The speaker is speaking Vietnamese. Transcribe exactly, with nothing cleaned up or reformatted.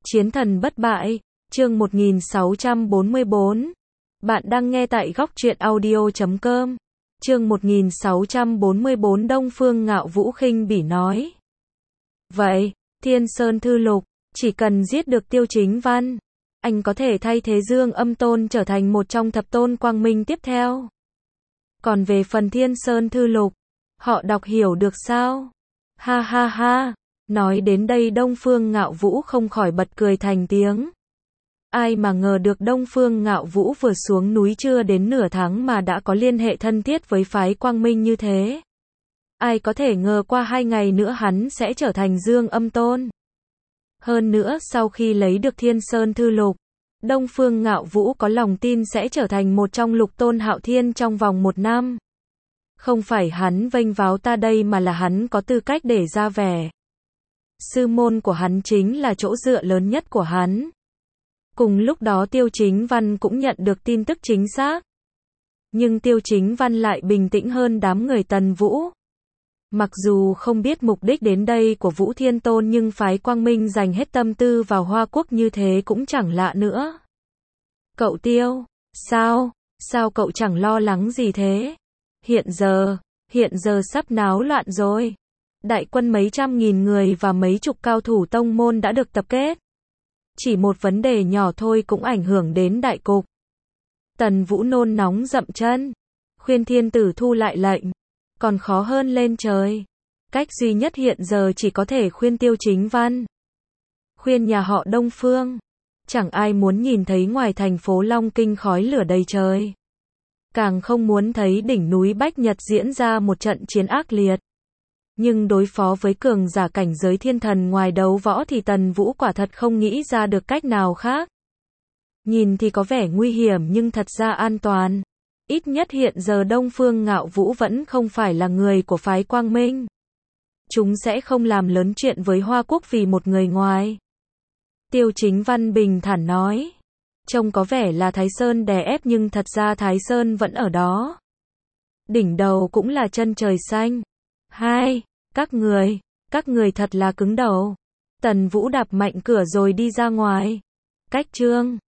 Chiến thần bất bại, chương một nghìn sáu trăm bốn mươi bốn. Bạn đang nghe tại góc truyện audio chấm com. Chương một nghìn sáu trăm bốn mươi bốn. Đông Phương Ngạo Vũ khinh bỉ nói. Vậy, Thiên Sơn Thư Lục, chỉ cần giết được Tiêu Chính Văn, anh có thể thay thế Dương Âm Tôn trở thành một trong thập tôn quang minh tiếp theo. Còn về phần Thiên Sơn Thư Lục, họ đọc hiểu được sao? Ha ha ha. Nói đến đây Đông Phương Ngạo Vũ không khỏi bật cười thành tiếng. Ai mà ngờ được Đông Phương Ngạo Vũ vừa xuống núi chưa đến nửa tháng mà đã có liên hệ thân thiết với phái Quang Minh như thế. Ai có thể ngờ qua hai ngày nữa hắn sẽ trở thành Dương Âm Tôn. Hơn nữa sau khi lấy được Thiên Sơn Thư Lục, Đông Phương Ngạo Vũ có lòng tin sẽ trở thành một trong lục tôn hạo thiên trong vòng một năm. Không phải hắn vênh váo ta đây mà là hắn có tư cách để ra vẻ. Sư môn của hắn chính là chỗ dựa lớn nhất của hắn. Cùng lúc đó Tiêu Chính Văn cũng nhận được tin tức chính xác. Nhưng Tiêu Chính Văn lại bình tĩnh hơn đám người Tần Vũ. Mặc dù không biết mục đích đến đây của Vũ Thiên Tôn nhưng phái Quang Minh dành hết tâm tư vào Hoa Quốc như thế cũng chẳng lạ nữa. Cậu Tiêu, sao, sao cậu chẳng lo lắng gì thế? Hiện giờ, hiện giờ sắp náo loạn rồi. Đại quân mấy trăm nghìn người và mấy chục cao thủ tông môn đã được tập kết. Chỉ một vấn đề nhỏ thôi cũng ảnh hưởng đến đại cục. Tần Vũ nôn nóng dậm chân. Khuyên thiên tử thu lại lệnh. Còn khó hơn lên trời. Cách duy nhất hiện giờ chỉ có thể khuyên Tiêu Chính Văn. Khuyên nhà họ Đông Phương. Chẳng ai muốn nhìn thấy ngoài thành phố Long Kinh khói lửa đầy trời. Càng không muốn thấy đỉnh núi Bách Nhật diễn ra một trận chiến ác liệt. Nhưng đối phó với cường giả cảnh giới thiên thần ngoài đấu võ thì Tần Vũ quả thật không nghĩ ra được cách nào khác. Nhìn thì có vẻ nguy hiểm nhưng thật ra an toàn. Ít nhất hiện giờ Đông Phương Ngạo Vũ vẫn không phải là người của phái Quang Minh. Chúng sẽ không làm lớn chuyện với Hoa Quốc vì một người ngoài. Tiêu Chính Văn bình thản nói. Trông có vẻ là Thái Sơn đè ép nhưng thật ra Thái Sơn vẫn ở đó. Đỉnh đầu cũng là chân trời xanh. Hai, các người, các người thật là cứng đầu. Tần Vũ đạp mạnh cửa rồi đi ra ngoài. Cách chương